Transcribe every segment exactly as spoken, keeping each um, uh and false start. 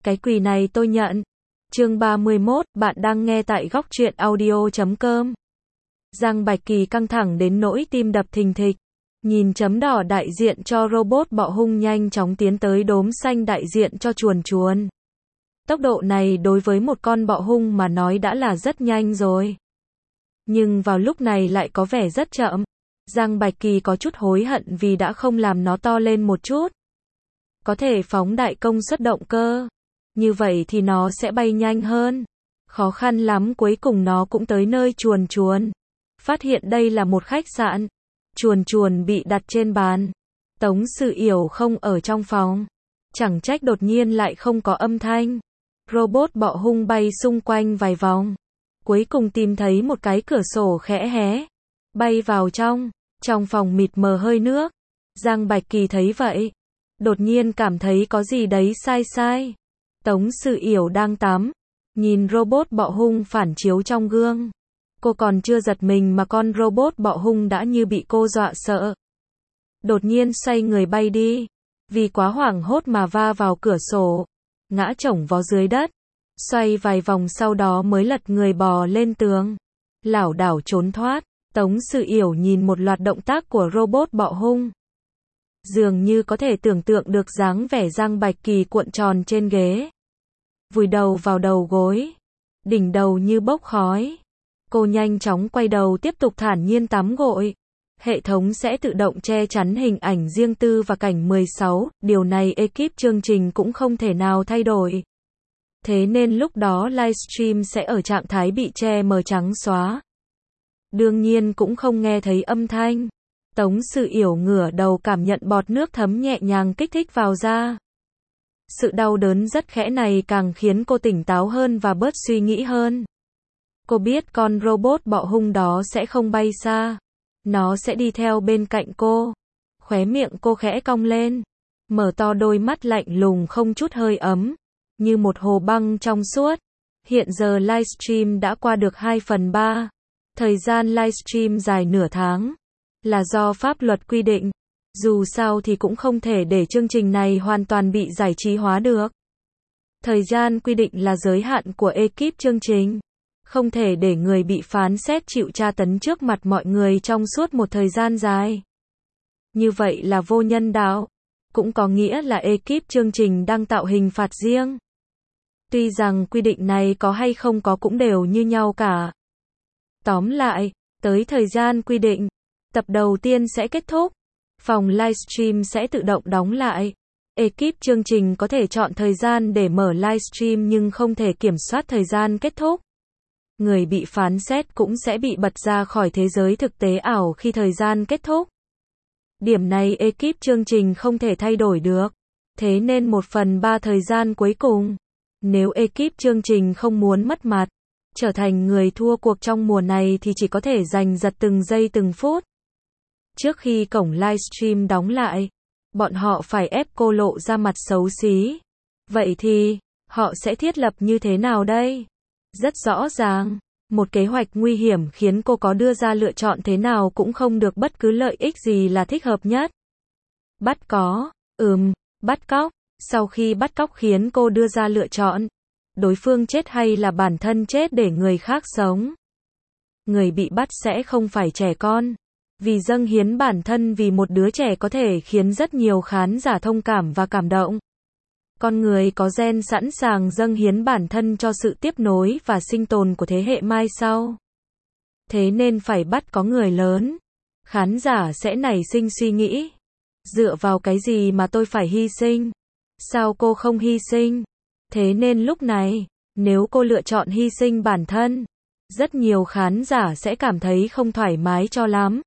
Cái quỳ này tôi nhận. Chương ba mươi mốt, bạn đang nghe tại góc truyện audio chấm com. Giang Bạch Kỳ căng thẳng đến nỗi tim đập thình thịch. Nhìn chấm đỏ đại diện cho robot bọ hung nhanh chóng tiến tới đốm xanh đại diện cho chuồn chuồn. Tốc độ này đối với một con bọ hung mà nói đã là rất nhanh rồi. Nhưng vào lúc này lại có vẻ rất chậm. Giang Bạch Kỳ có chút hối hận vì đã không làm nó to lên một chút. Có thể phóng đại công suất động cơ. Như vậy thì nó sẽ bay nhanh hơn. Khó khăn lắm cuối cùng nó cũng tới nơi chuồn chuồn. Phát hiện đây là một khách sạn. Chuồn chuồn bị đặt trên bàn. Tống Sự Yểu không ở trong phòng. Chẳng trách đột nhiên lại không có âm thanh. Robot bọ hung bay xung quanh vài vòng. Cuối cùng tìm thấy một cái cửa sổ khẽ hé. Bay vào trong. Trong phòng mịt mờ hơi nước. Giang Bạch Kỳ thấy vậy. Đột nhiên cảm thấy có gì đấy sai sai. Tống Sự Yểu đang tắm. Nhìn robot bọ hung phản chiếu trong gương. Cô còn chưa giật mình mà con robot bọ hung đã như bị cô dọa sợ. Đột nhiên xoay người bay đi. Vì quá hoảng hốt mà va vào cửa sổ. Ngã chổng vó dưới đất. Xoay vài vòng sau đó mới lật người bò lên tường. Lảo đảo trốn thoát. Tống Sự Yểu nhìn một loạt động tác của robot bọ hung. Dường như có thể tưởng tượng được dáng vẻ Giang Bạch Kỳ cuộn tròn trên ghế. Vùi đầu vào đầu gối. Đỉnh đầu như bốc khói. Cô nhanh chóng quay đầu tiếp tục thản nhiên tắm gội. Hệ thống sẽ tự động che chắn hình ảnh riêng tư và cảnh mười sáu, điều này ekip chương trình cũng không thể nào thay đổi. Thế nên lúc đó livestream sẽ ở trạng thái bị che mờ trắng xóa. Đương nhiên cũng không nghe thấy âm thanh. Tống Sự Yểu ngửa đầu cảm nhận bọt nước thấm nhẹ nhàng kích thích vào da. Sự đau đớn rất khẽ này càng khiến cô tỉnh táo hơn và bớt suy nghĩ hơn. Cô biết con robot bọ hung đó sẽ không bay xa. Nó sẽ đi theo bên cạnh cô. Khóe miệng cô khẽ cong lên. Mở to đôi mắt lạnh lùng không chút hơi ấm. Như một hồ băng trong suốt. Hiện giờ livestream đã qua được hai phần ba. Thời gian livestream dài nửa tháng. Là do pháp luật quy định. Dù sao thì cũng không thể để chương trình này hoàn toàn bị giải trí hóa được. Thời gian quy định là giới hạn của ekip chương trình. Không thể để người bị phán xét chịu tra tấn trước mặt mọi người trong suốt một thời gian dài. Như vậy là vô nhân đạo. Cũng có nghĩa là ekip chương trình đang tạo hình phạt riêng. Tuy rằng quy định này có hay không có cũng đều như nhau cả. Tóm lại, tới thời gian quy định, tập đầu tiên sẽ kết thúc. Phòng livestream sẽ tự động đóng lại. Ekip chương trình có thể chọn thời gian để mở livestream nhưng không thể kiểm soát thời gian kết thúc. Người bị phán xét cũng sẽ bị bật ra khỏi thế giới thực tế ảo khi thời gian kết thúc. Điểm này ekip chương trình không thể thay đổi được. Thế nên một phần ba thời gian cuối cùng, nếu ekip chương trình không muốn mất mặt, trở thành người thua cuộc trong mùa này thì chỉ có thể giành giật từng giây từng phút. Trước khi cổng livestream đóng lại, bọn họ phải ép cô lộ ra mặt xấu xí. Vậy thì, họ sẽ thiết lập như thế nào đây? Rất rõ ràng, một kế hoạch nguy hiểm khiến cô có đưa ra lựa chọn thế nào cũng không được bất cứ lợi ích gì là thích hợp nhất. Bắt có, ừm, bắt cóc, sau khi bắt cóc khiến cô đưa ra lựa chọn, đối phương chết hay là bản thân chết để người khác sống. Người bị bắt sẽ không phải trẻ con, vì dâng hiến bản thân vì một đứa trẻ có thể khiến rất nhiều khán giả thông cảm và cảm động. Con người có gen sẵn sàng dâng hiến bản thân cho sự tiếp nối và sinh tồn của thế hệ mai sau. Thế nên phải bắt có người lớn. Khán giả sẽ nảy sinh suy nghĩ. Dựa vào cái gì mà tôi phải hy sinh? Sao cô không hy sinh? Thế nên lúc này, nếu cô lựa chọn hy sinh bản thân, rất nhiều khán giả sẽ cảm thấy không thoải mái cho lắm.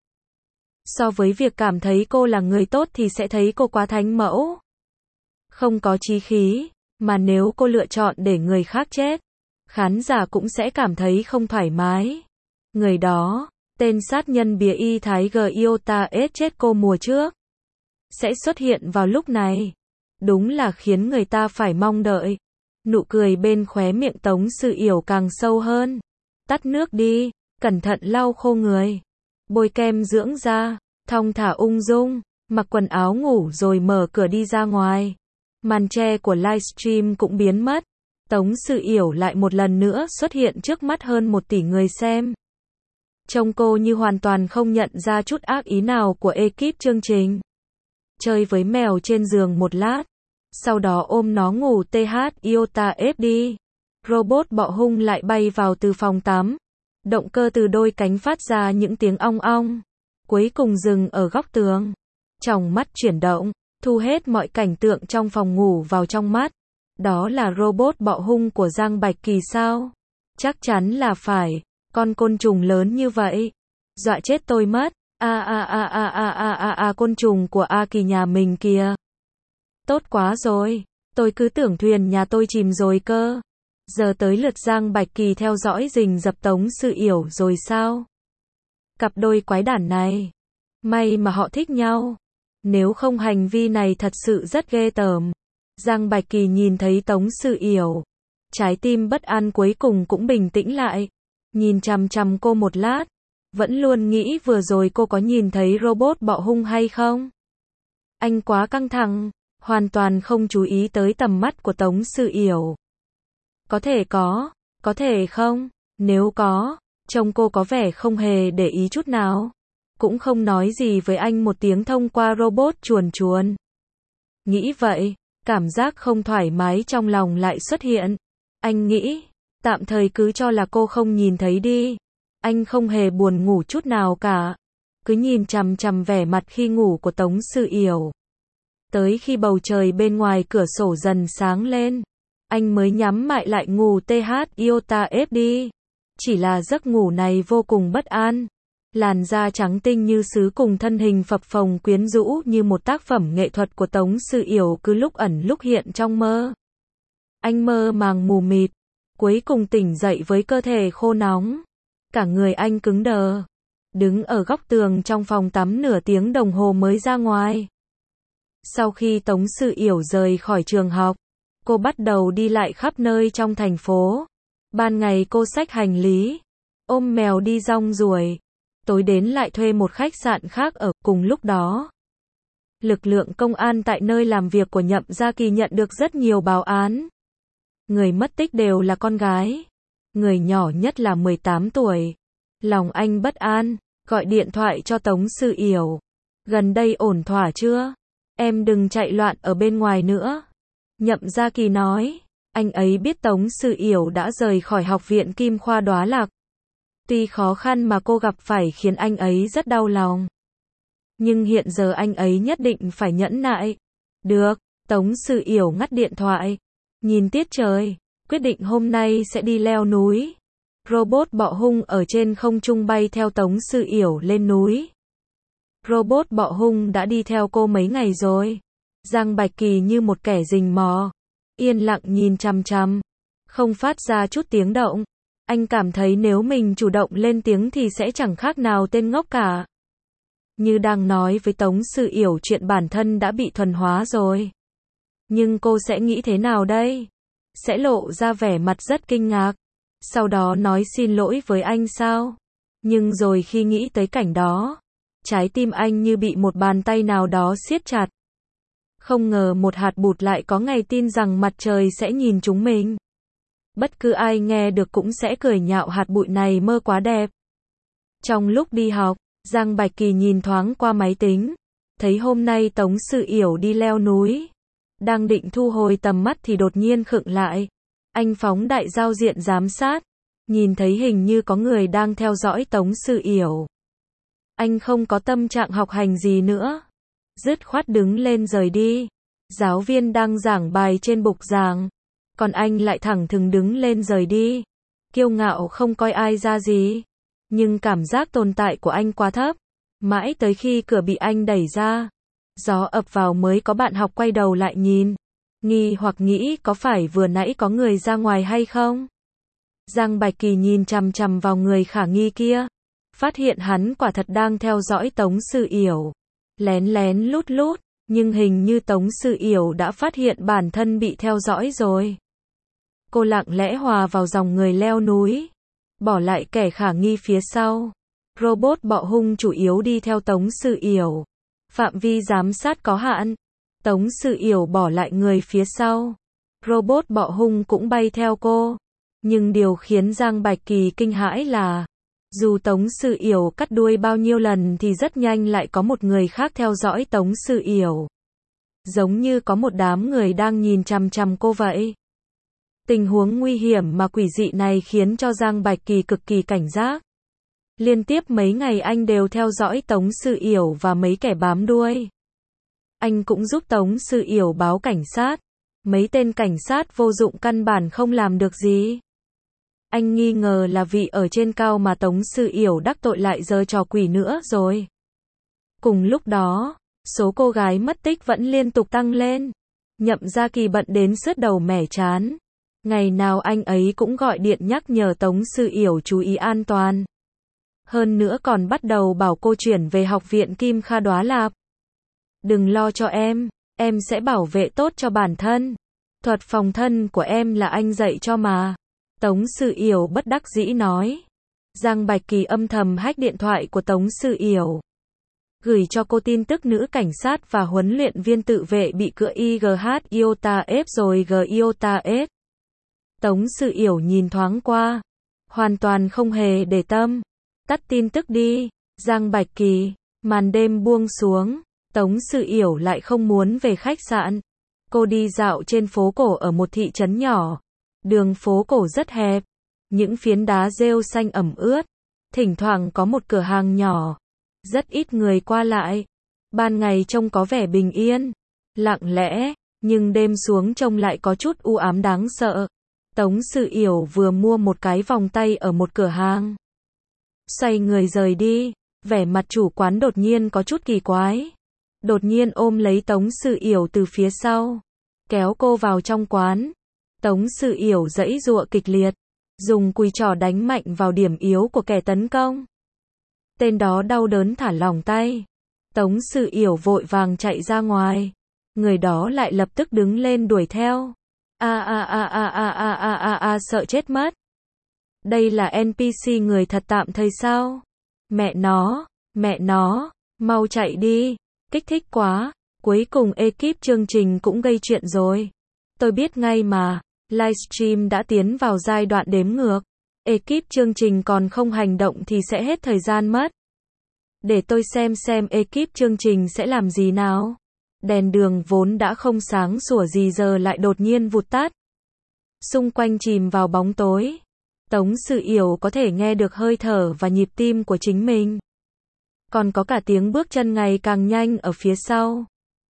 So với việc cảm thấy cô là người tốt thì sẽ thấy cô quá thánh mẫu. Không có chí khí, mà nếu cô lựa chọn để người khác chết, khán giả cũng sẽ cảm thấy không thoải mái. Người đó, tên sát nhân bìa y Thái G Iota S chết cô mùa trước, sẽ xuất hiện vào lúc này. Đúng là khiến người ta phải mong đợi. Nụ cười bên khóe miệng Tống Sự Yểu càng sâu hơn. Tắt nước đi, cẩn thận lau khô người. Bôi kem dưỡng da, thong thả ung dung, mặc quần áo ngủ rồi mở cửa đi ra ngoài. Màn che của livestream cũng biến mất. Tống Sự Yểu lại một lần nữa xuất hiện trước mắt hơn một tỷ người xem. Trông cô như hoàn toàn không nhận ra chút ác ý nào của ekip chương trình. Chơi với mèo trên giường một lát, sau đó ôm nó ngủ tê hát Iota ép đi. Robot bọ hung lại bay vào từ phòng tắm. Động cơ từ đôi cánh phát ra những tiếng ong ong. Cuối cùng dừng ở góc tường. Tròng mắt chuyển động, thu hết mọi cảnh tượng trong phòng ngủ vào trong mắt. Đó là robot bọ hung của Giang Bạch Kỳ sao? Chắc chắn là phải. Con côn trùng lớn như vậy. Dọa chết tôi mất. A a a a a a a a côn trùng của A Kỳ nhà mình kìa. Tốt quá rồi. Tôi cứ tưởng thuyền nhà tôi chìm rồi cơ. Giờ tới lượt Giang Bạch Kỳ theo dõi rình rập Tống Sự Yểu rồi sao? Cặp đôi quái đản này. May mà họ thích nhau. Nếu không hành vi này thật sự rất ghê tởm. Giang Bạch Kỳ nhìn thấy Tống Sự Yểu. Trái tim bất an cuối cùng cũng bình tĩnh lại. Nhìn chằm chằm cô một lát. Vẫn luôn nghĩ vừa rồi cô có nhìn thấy robot bọ hung hay không? Anh quá căng thẳng. Hoàn toàn không chú ý tới tầm mắt của Tống Sự Yểu. Có thể có, có thể không. Nếu có, trông cô có vẻ không hề để ý chút nào. Cũng không nói gì với anh một tiếng thông qua robot chuồn chuồn. Nghĩ vậy, cảm giác không thoải mái trong lòng lại xuất hiện. Anh nghĩ, tạm thời cứ cho là cô không nhìn thấy đi. Anh không hề buồn ngủ chút nào cả. Cứ nhìn chằm chằm vẻ mặt khi ngủ của Tống Sự Yểu. Tới khi bầu trời bên ngoài cửa sổ dần sáng lên, anh mới nhắm mại lại ngủ tê hát Iota ép đi. Chỉ là giấc ngủ này vô cùng bất an. Làn da trắng tinh như sứ cùng thân hình phập phồng quyến rũ như một tác phẩm nghệ thuật của Tống Sự Yểu cứ lúc ẩn lúc hiện trong mơ. Anh mơ màng mù mịt, cuối cùng tỉnh dậy với cơ thể khô nóng. Cả người anh cứng đờ, đứng ở góc tường trong phòng tắm nửa tiếng đồng hồ mới ra ngoài. Sau khi Tống Sự Yểu rời khỏi trường học, cô bắt đầu đi lại khắp nơi trong thành phố. Ban ngày cô xách hành lý, ôm mèo đi rong ruổi. Tối đến lại thuê một khách sạn khác ở. Cùng lúc đó, lực lượng công an tại nơi làm việc của Nhậm Gia Kỳ nhận được rất nhiều báo án. Người mất tích đều là con gái. Người nhỏ nhất là mười tám tuổi. Lòng anh bất an, gọi điện thoại cho Tống Sự Yểu. Gần đây ổn thỏa chưa? Em đừng chạy loạn ở bên ngoài nữa. Nhậm Gia Kỳ nói, anh ấy biết Tống Sự Yểu đã rời khỏi học viện Kim Khoa Đóa Lạc. Tuy khó khăn mà cô gặp phải khiến anh ấy rất đau lòng. Nhưng hiện giờ anh ấy nhất định phải nhẫn nại. Được, Tống Sự Yểu ngắt điện thoại. Nhìn tiết trời, quyết định hôm nay sẽ đi leo núi. Robot bọ hung ở trên không trung bay theo Tống Sự Yểu lên núi. Robot bọ hung đã đi theo cô mấy ngày rồi. Giang Bạch Kỳ như một kẻ rình mò. Yên lặng nhìn chằm chằm. Không phát ra chút tiếng động. Anh cảm thấy nếu mình chủ động lên tiếng thì sẽ chẳng khác nào tên ngốc cả. Như đang nói với Tống Sự Yểu chuyện bản thân đã bị thuần hóa rồi. Nhưng cô sẽ nghĩ thế nào đây? Sẽ lộ ra vẻ mặt rất kinh ngạc. Sau đó nói xin lỗi với anh sao? Nhưng rồi khi nghĩ tới cảnh đó, trái tim anh như bị một bàn tay nào đó siết chặt. Không ngờ một hạt bụt lại có ngày tin rằng mặt trời sẽ nhìn chúng mình. Bất cứ ai nghe được cũng sẽ cười nhạo hạt bụi này mơ quá đẹp. Trong lúc đi học, Giang Bạch Kỳ nhìn thoáng qua máy tính. Thấy hôm nay Tống Sự Yểu đi leo núi. Đang định thu hồi tầm mắt thì đột nhiên khựng lại. Anh phóng đại giao diện giám sát. Nhìn thấy hình như có người đang theo dõi Tống Sự Yểu. Anh không có tâm trạng học hành gì nữa. Dứt khoát đứng lên rời đi. Giáo viên đang giảng bài trên bục giảng. Còn anh lại thẳng thừng đứng lên rời đi. Kiêu ngạo không coi ai ra gì. Nhưng cảm giác tồn tại của anh quá thấp. Mãi tới khi cửa bị anh đẩy ra. Gió ập vào mới có bạn học quay đầu lại nhìn. Nghi hoặc nghĩ có phải vừa nãy có người ra ngoài hay không? Giang Bạch Kỳ nhìn chằm chằm vào người khả nghi kia. Phát hiện hắn quả thật đang theo dõi Tống Sự Yểu. Lén lén lút lút. Nhưng hình như Tống Sự Yểu đã phát hiện bản thân bị theo dõi rồi. Cô lặng lẽ hòa vào dòng người leo núi. Bỏ lại kẻ khả nghi phía sau. Robot bọ hung chủ yếu đi theo Tống Sự Yểu. Phạm vi giám sát có hạn. Tống Sự Yểu bỏ lại người phía sau. Robot bọ hung cũng bay theo cô. Nhưng điều khiến Giang Bạch Kỳ kinh hãi là, dù Tống Sự Yểu cắt đuôi bao nhiêu lần thì rất nhanh lại có một người khác theo dõi Tống Sự Yểu. Giống như có một đám người đang nhìn chằm chằm cô vậy. Tình huống nguy hiểm mà quỷ dị này khiến cho Giang Bạch Kỳ cực kỳ cảnh giác. Liên tiếp mấy ngày anh đều theo dõi Tống Sự Yểu và mấy kẻ bám đuôi. Anh cũng giúp Tống Sự Yểu báo cảnh sát. Mấy tên cảnh sát vô dụng căn bản không làm được gì. Anh nghi ngờ là vị ở trên cao mà Tống Sự Yểu đắc tội lại giở trò quỷ nữa rồi. Cùng lúc đó, số cô gái mất tích vẫn liên tục tăng lên. Nhậm Gia Kỳ bận đến sứt đầu mẻ trán. Ngày nào anh ấy cũng gọi điện nhắc nhở Tống Sự Yểu chú ý an toàn. Hơn nữa còn bắt đầu bảo cô chuyển về học viện Kim Kha Đoá Lạp. Đừng lo cho em, em sẽ bảo vệ tốt cho bản thân. Thuật phòng thân của em là anh dạy cho mà. Tống Sự Yểu bất đắc dĩ nói. Giang Bạch Kỳ âm thầm hack điện thoại của Tống Sự Yểu. Gửi cho cô tin tức nữ cảnh sát và huấn luyện viên tự vệ bị cựa i giê hát Iota F rồi G Iota F. Tống Sự Yểu nhìn thoáng qua. Hoàn toàn không hề để tâm. Tắt tin tức đi. Giang Bạch Kỳ. Màn đêm buông xuống. Tống Sự Yểu lại không muốn về khách sạn. Cô đi dạo trên phố cổ ở một thị trấn nhỏ. Đường phố cổ rất hẹp. Những phiến đá rêu xanh ẩm ướt. Thỉnh thoảng có một cửa hàng nhỏ. Rất ít người qua lại. Ban ngày trông có vẻ bình yên, lặng lẽ, nhưng đêm xuống trông lại có chút u ám đáng sợ. Tống Sự Yểu vừa mua một cái vòng tay ở một cửa hàng. Xoay người rời đi, vẻ mặt chủ quán đột nhiên có chút kỳ quái. Đột nhiên ôm lấy Tống Sự Yểu từ phía sau, kéo cô vào trong quán. Tống Sự Yểu giãy giụa kịch liệt, dùng cùi trỏ đánh mạnh vào điểm yếu của kẻ tấn công. Tên đó đau đớn thả lỏng tay. Tống Sự Yểu vội vàng chạy ra ngoài. Người đó lại lập tức đứng lên đuổi theo. A a a a a a a a a sợ chết mất. Đây là en pê xê người thật tạm thời sao? Mẹ nó, mẹ nó, mau chạy đi. Kích thích quá. Cuối cùng ekip chương trình cũng gây chuyện rồi. Tôi biết ngay mà. Livestream đã tiến vào giai đoạn đếm ngược. Ekip chương trình còn không hành động thì sẽ hết thời gian mất. Để tôi xem xem ekip chương trình sẽ làm gì nào. Đèn đường vốn đã không sáng sủa gì giờ lại đột nhiên vụt tắt. Xung quanh chìm vào bóng tối. Tống Sự Yểu có thể nghe được hơi thở và nhịp tim của chính mình. Còn có cả tiếng bước chân ngày càng nhanh ở phía sau.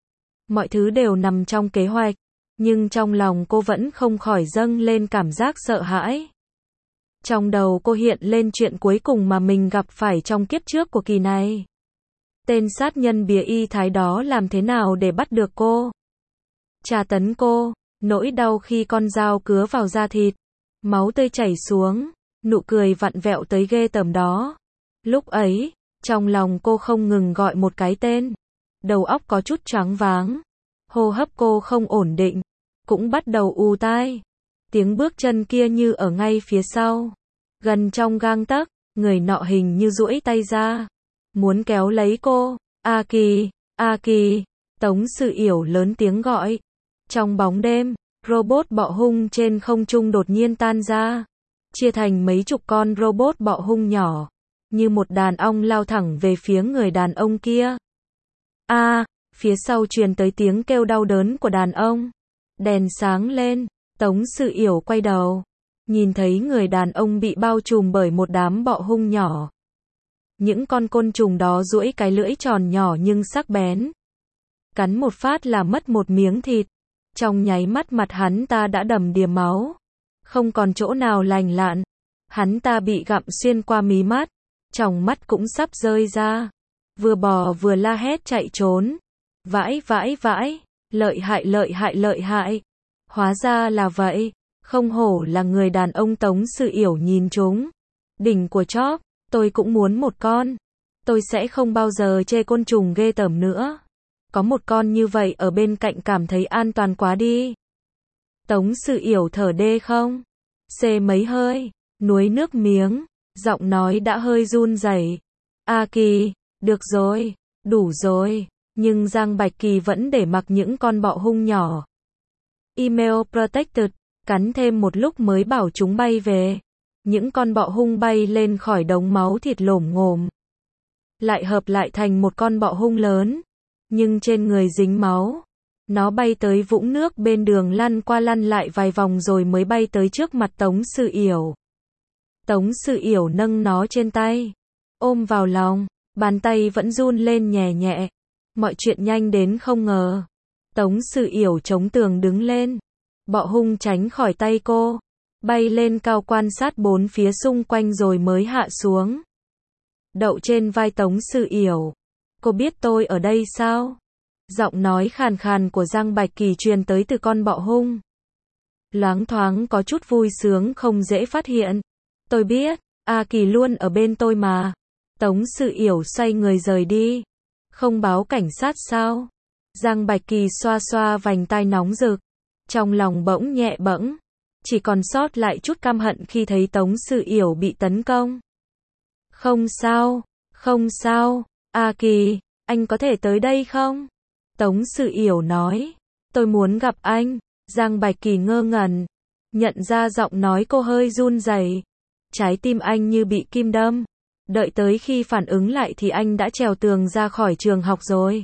Mọi thứ đều nằm trong kế hoạch. Nhưng trong lòng cô vẫn không khỏi dâng lên cảm giác sợ hãi. Trong đầu cô hiện lên chuyện cuối cùng mà mình gặp phải trong kiếp trước của kỳ này. Tên sát nhân bìa y thái đó làm thế nào để bắt được cô? Tra tấn cô, nỗi đau khi con dao cứa vào da thịt, máu tươi chảy xuống, nụ cười vặn vẹo tới ghê tởm đó. Lúc ấy, trong lòng cô không ngừng gọi một cái tên. Đầu óc có chút choáng váng. Hô hấp cô không ổn định, cũng bắt đầu ù tai. Tiếng bước chân kia như ở ngay phía sau. Gần trong gang tấc, người nọ hình như duỗi tay ra. Muốn kéo lấy cô. A Kỳ, A Kỳ. Tống Sự Yểu lớn tiếng gọi. Trong bóng đêm, robot bọ hung trên không trung đột nhiên tan ra. Chia thành mấy chục con robot bọ hung nhỏ. Như một đàn ong lao thẳng về phía người đàn ông kia. A, phía sau truyền tới tiếng kêu đau đớn của đàn ông. Đèn sáng lên. Tống Sự Yểu quay đầu. Nhìn thấy người đàn ông bị bao trùm bởi một đám bọ hung nhỏ. Những con côn trùng đó duỗi cái lưỡi tròn nhỏ nhưng sắc bén. Cắn một phát là mất một miếng thịt. Trong nháy mắt mặt hắn ta đã đầm đìa máu. Không còn chỗ nào lành lặn. Hắn ta bị gặm xuyên qua mí mắt. Tròng mắt cũng sắp rơi ra. Vừa bò vừa la hét chạy trốn. Vãi vãi vãi. Lợi hại lợi hại lợi hại. Hóa ra là vậy. Không hổ là người đàn ông Tống Sự Yểu nhìn chúng. Đỉnh của chóp. Tôi cũng muốn một con. Tôi sẽ không bao giờ chê côn trùng ghê tởm nữa. Có một con như vậy ở bên cạnh cảm thấy an toàn quá đi. Tống Sự Yểu thở đê không? Xê mấy hơi. Nuối nước miếng. Giọng nói đã hơi run rẩy. A Kỳ, được rồi. Đủ rồi. Nhưng Giang Bạch Kỳ vẫn để mặc những con bọ hung nhỏ. Email protected, cắn thêm một lúc mới bảo chúng bay về. Những con bọ hung bay lên khỏi đống máu thịt lổm ngổm. Lại hợp lại thành một con bọ hung lớn. Nhưng trên người dính máu. Nó bay tới vũng nước bên đường lăn qua lăn lại vài vòng rồi mới bay tới trước mặt Tống Sự Yểu. Tống Sự Yểu nâng nó trên tay. Ôm vào lòng. Bàn tay vẫn run lên nhẹ nhẹ. Mọi chuyện nhanh đến không ngờ. Tống Sự Yểu chống tường đứng lên. Bọ hung tránh khỏi tay cô. Bay lên cao quan sát bốn phía xung quanh rồi mới hạ xuống. Đậu trên vai Tống Sự Yểu. Cô biết tôi ở đây sao? Giọng nói khàn khàn của Giang Bạch Kỳ truyền tới từ con bọ hung. Loáng thoáng có chút vui sướng không dễ phát hiện. Tôi biết, A Kỳ luôn ở bên tôi mà. Tống Sự Yểu xoay người rời đi. Không báo cảnh sát sao? Giang Bạch Kỳ xoa xoa vành tai nóng rực. Trong lòng bỗng nhẹ bẫng. Chỉ còn sót lại chút căm hận khi thấy Tống Sự Yểu bị tấn công. Không sao, không sao, A Kỳ, anh có thể tới đây không? Tống Sự Yểu nói. Tôi muốn gặp anh. Giang Bạch Kỳ ngơ ngẩn. Nhận ra giọng nói cô hơi run rẩy. Trái tim anh như bị kim đâm. Đợi tới khi phản ứng lại thì anh đã trèo tường ra khỏi trường học rồi.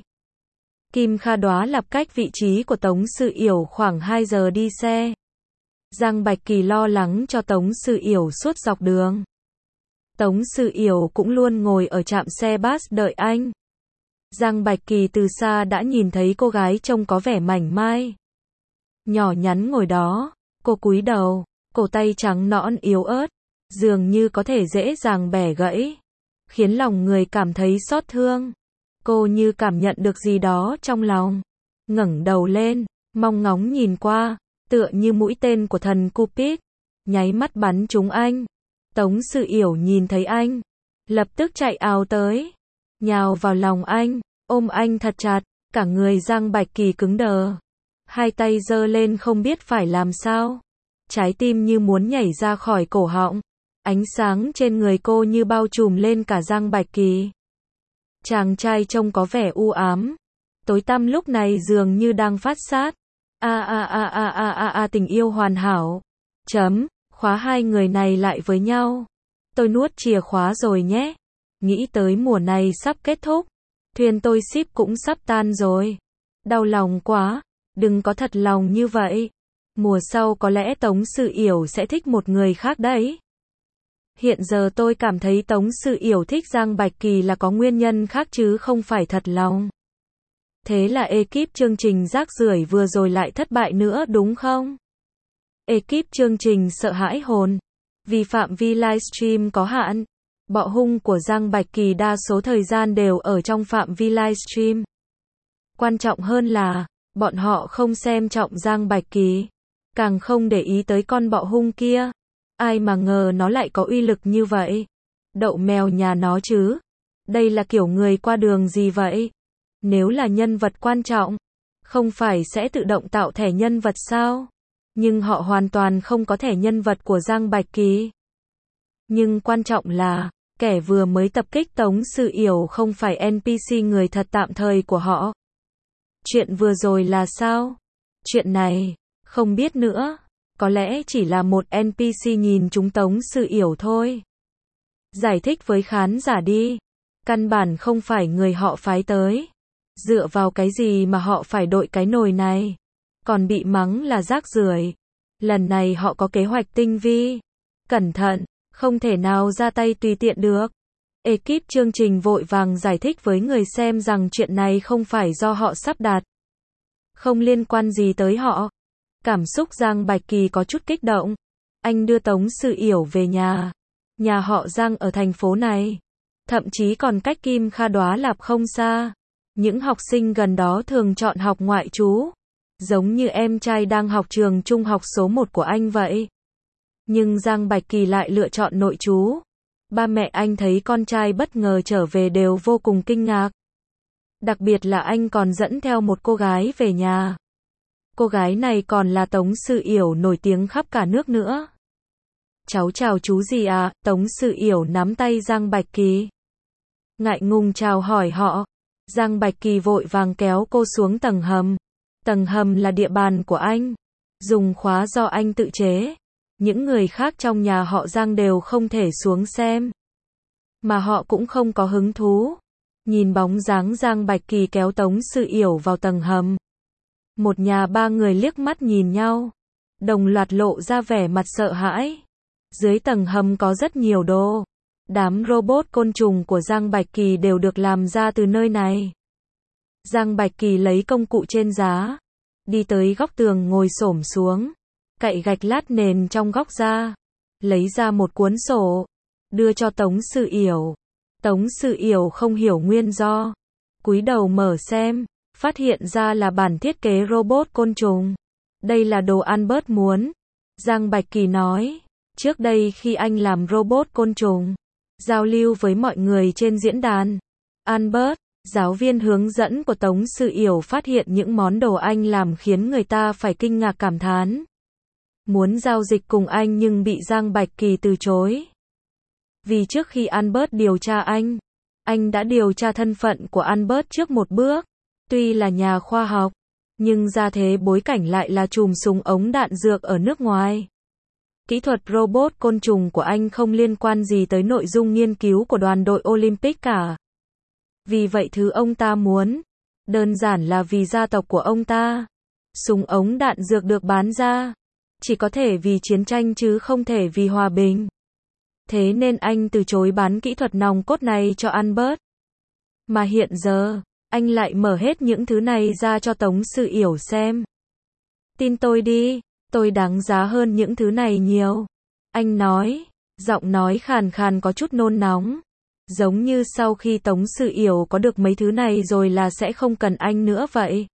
Kim Kha Đoá Lạp cách vị trí của Tống Sự Yểu khoảng hai giờ đi xe. Giang Bạch Kỳ lo lắng cho Tống Sự Yểu suốt dọc đường. Tống Sự Yểu cũng luôn ngồi ở trạm xe bus đợi anh. Giang Bạch Kỳ từ xa đã nhìn thấy cô gái trông có vẻ mảnh mai. Nhỏ nhắn ngồi đó, cô cúi đầu, cổ tay trắng nõn yếu ớt, dường như có thể dễ dàng bẻ gãy, khiến lòng người cảm thấy xót thương. Cô như cảm nhận được gì đó trong lòng, ngẩng đầu lên, mong ngóng nhìn qua, tựa như mũi tên của thần Cupid, nháy mắt bắn trúng anh. Tống Sự Yểu nhìn thấy anh, lập tức chạy ào tới, nhào vào lòng anh, ôm anh thật chặt, cả người Giang Bạch Kỳ cứng đờ. Hai tay giơ lên không biết phải làm sao. Trái tim như muốn nhảy ra khỏi cổ họng. Ánh sáng trên người cô như bao trùm lên cả Giang Bạch Kỳ. Chàng trai trông có vẻ u ám. Tối tăm lúc này dường như đang phát sát. A a a a a a a tình yêu hoàn hảo. Chấm, khóa hai người này lại với nhau. Tôi nuốt chìa khóa rồi nhé. Nghĩ tới mùa này sắp kết thúc. Thuyền tôi ship cũng sắp tan rồi. Đau lòng quá. Đừng có thật lòng như vậy. Mùa sau có lẽ Tống Sự Yểu sẽ thích một người khác đấy. Hiện giờ tôi cảm thấy Tống Sự Yểu thích Giang Bạch Kỳ là có nguyên nhân khác chứ không phải thật lòng. Thế là ekip chương trình rác rưởi vừa rồi lại thất bại nữa đúng không? Ekip chương trình sợ hãi hồn. Vì phạm vi livestream có hạn. Bọ hung của Giang Bạch Kỳ đa số thời gian đều ở trong phạm vi livestream. Quan trọng hơn là, bọn họ không xem trọng Giang Bạch Kỳ. Càng không để ý tới con bọ hung kia. Ai mà ngờ nó lại có uy lực như vậy. Đậu mèo nhà nó chứ. Đây là kiểu người qua đường gì vậy? Nếu là nhân vật quan trọng, không phải sẽ tự động tạo thẻ nhân vật sao? Nhưng họ hoàn toàn không có thẻ nhân vật của Giang Bạch Kỳ. Nhưng quan trọng là, kẻ vừa mới tập kích Tống Sự Yểu không phải en pê xê người thật tạm thời của họ. Chuyện vừa rồi là sao? Chuyện này, không biết nữa. Có lẽ chỉ là một en pê xê nhìn chúng Tống Sự Yểu thôi. Giải thích với khán giả đi. Căn bản không phải người họ phái tới. Dựa vào cái gì mà họ phải đội cái nồi này? Còn bị mắng là rác rưởi. Lần này họ có kế hoạch tinh vi. Cẩn thận, không thể nào ra tay tùy tiện được. Ekip chương trình vội vàng giải thích với người xem rằng chuyện này không phải do họ sắp đặt. Không liên quan gì tới họ. Cảm xúc Giang Bạch Kỳ có chút kích động. Anh đưa Tống Sự Yểu về nhà. Nhà họ Giang ở thành phố này. Thậm chí còn cách Kim Kha Đoá Lạp không xa. Những học sinh gần đó thường chọn học ngoại trú. Giống như em trai đang học trường trung học số một của anh vậy. Nhưng Giang Bạch Kỳ lại lựa chọn nội trú. Ba mẹ anh thấy con trai bất ngờ trở về đều vô cùng kinh ngạc. Đặc biệt là anh còn dẫn theo một cô gái về nhà. Cô gái này còn là Tống Sự Yểu nổi tiếng khắp cả nước nữa. Cháu chào chú gì à? Tống Sự Yểu nắm tay Giang Bạch Kỳ. Ngại ngùng chào hỏi họ. Giang Bạch Kỳ vội vàng kéo cô xuống tầng hầm. Tầng hầm là địa bàn của anh. Dùng khóa do anh tự chế. Những người khác trong nhà họ Giang đều không thể xuống xem. Mà họ cũng không có hứng thú. Nhìn bóng dáng Giang Bạch Kỳ kéo Tống Sự Yểu vào tầng hầm. Một nhà ba người liếc mắt nhìn nhau. Đồng loạt lộ ra vẻ mặt sợ hãi. Dưới tầng hầm có rất nhiều đồ. Đám robot côn trùng của Giang Bạch Kỳ đều được làm ra từ nơi này. Giang Bạch Kỳ lấy công cụ trên giá. Đi tới góc tường ngồi xổm xuống. Cậy gạch lát nền trong góc ra. Lấy ra một cuốn sổ. Đưa cho Tống Sự Yểu. Tống Sự Yểu không hiểu nguyên do. Cúi đầu mở xem. Phát hiện ra là bản thiết kế robot côn trùng. Đây là đồ Albert muốn. Giang Bạch Kỳ nói. Trước đây khi anh làm robot côn trùng. Giao lưu với mọi người trên diễn đàn. Albert, giáo viên hướng dẫn của Tống Sự Yểu phát hiện những món đồ anh làm khiến người ta phải kinh ngạc cảm thán. Muốn giao dịch cùng anh nhưng bị Giang Bạch Kỳ từ chối. Vì trước khi Albert điều tra anh, anh đã điều tra thân phận của Albert trước một bước. Tuy là nhà khoa học, nhưng ra thế bối cảnh lại là chùm súng ống đạn dược ở nước ngoài. Kỹ thuật robot côn trùng của anh không liên quan gì tới nội dung nghiên cứu của đoàn đội Olympic cả. Vì vậy thứ ông ta muốn, đơn giản là vì gia tộc của ông ta. Súng ống đạn dược được bán ra, chỉ có thể vì chiến tranh chứ không thể vì hòa bình. Thế nên anh từ chối bán kỹ thuật nòng cốt này cho Albert. Mà hiện giờ, anh lại mở hết những thứ này ra cho Tống Sự Yểu xem. Tin tôi đi, tôi đáng giá hơn những thứ này nhiều. Anh nói, giọng nói khàn khàn có chút nôn nóng. Giống như sau khi Tống Sự Yểu có được mấy thứ này rồi là sẽ không cần anh nữa vậy.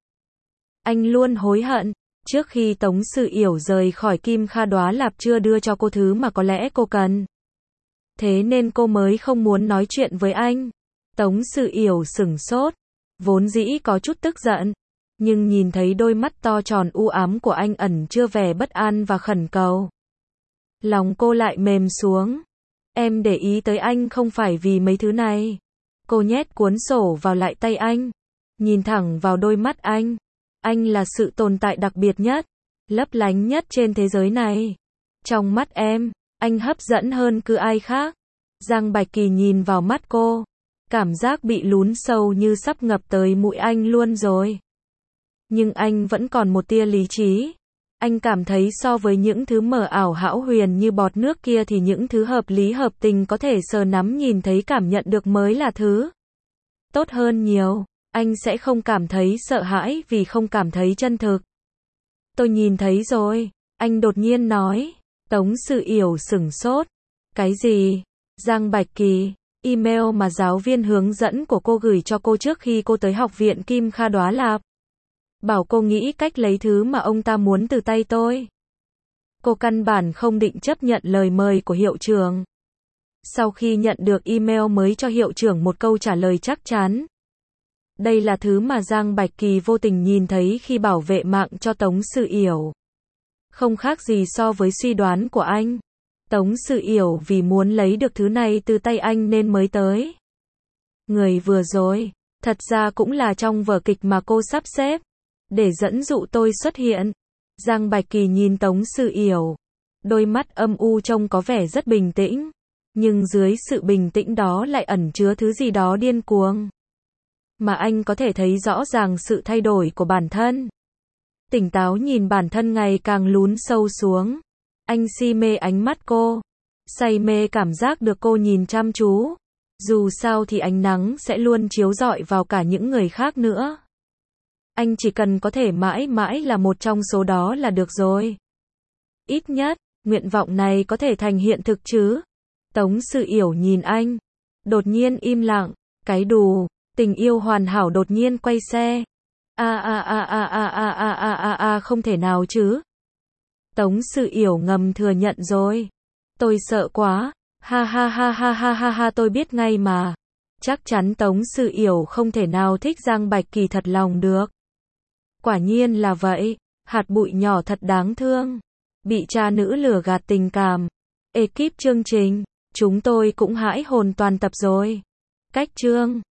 Anh luôn hối hận, trước khi Tống Sự Yểu rời khỏi Kim Kha Đoá Lạp chưa đưa cho cô thứ mà có lẽ cô cần. Thế nên cô mới không muốn nói chuyện với anh. Tống Sự Yểu sửng sốt, vốn dĩ có chút tức giận, nhưng nhìn thấy đôi mắt to tròn u ám của anh ẩn chứa vẻ bất an và khẩn cầu. Lòng cô lại mềm xuống. Em để ý tới anh không phải vì mấy thứ này. Cô nhét cuốn sổ vào lại tay anh, nhìn thẳng vào đôi mắt anh. Anh là sự tồn tại đặc biệt nhất, lấp lánh nhất trên thế giới này. Trong mắt em, anh hấp dẫn hơn cứ ai khác. Giang Bạch Kỳ nhìn vào mắt cô, cảm giác bị lún sâu như sắp ngập tới mũi anh luôn rồi. Nhưng anh vẫn còn một tia lý trí. Anh cảm thấy so với những thứ mờ ảo hão huyền như bọt nước kia thì những thứ hợp lý hợp tình có thể sờ nắm nhìn thấy cảm nhận được mới là thứ tốt hơn nhiều. Anh sẽ không cảm thấy sợ hãi vì không cảm thấy chân thực. Tôi nhìn thấy rồi, anh đột nhiên nói. Tống Sự Yểu sửng sốt. Cái gì? Giang Bạch Kỳ, email mà giáo viên hướng dẫn của cô gửi cho cô trước khi cô tới học viện Kim Kha Đoá Lạp. Bảo cô nghĩ cách lấy thứ mà ông ta muốn từ tay tôi. Cô căn bản không định chấp nhận lời mời của hiệu trưởng. Sau khi nhận được email mới cho hiệu trưởng một câu trả lời chắc chắn. Đây là thứ mà Giang Bạch Kỳ vô tình nhìn thấy khi bảo vệ mạng cho Tống Sự Yểu. Không khác gì so với suy đoán của anh. Tống Sự Yểu vì muốn lấy được thứ này từ tay anh nên mới tới. Người vừa rồi, thật ra cũng là trong vở kịch mà cô sắp xếp, để dẫn dụ tôi xuất hiện. Giang Bạch Kỳ nhìn Tống Sự Yểu. Đôi mắt âm u trông có vẻ rất bình tĩnh. Nhưng dưới sự bình tĩnh đó lại ẩn chứa thứ gì đó điên cuồng. Mà anh có thể thấy rõ ràng sự thay đổi của bản thân. Tỉnh táo nhìn bản thân ngày càng lún sâu xuống. Anh si mê ánh mắt cô. Say mê cảm giác được cô nhìn chăm chú. Dù sao thì ánh nắng sẽ luôn chiếu rọi vào cả những người khác nữa. Anh chỉ cần có thể mãi mãi là một trong số đó là được rồi. Ít nhất, nguyện vọng này có thể thành hiện thực chứ. Tống Sự Yểu nhìn anh. Đột nhiên im lặng. Cái đù, tình yêu hoàn hảo đột nhiên quay xe. A a a a a a a a a a không thể nào chứ. Tống Sự Yểu ngầm thừa nhận rồi. Tôi sợ quá. Ha ha ha ha ha ha ha tôi biết ngay mà. Chắc chắn Tống Sự Yểu không thể nào thích Giang Bạch Kỳ thật lòng được. Quả nhiên là vậy. Hạt bụi nhỏ thật đáng thương. Bị cha nữ lừa gạt tình cảm. Ekip chương trình, chúng tôi cũng hãi hồn toàn tập rồi. Cách chương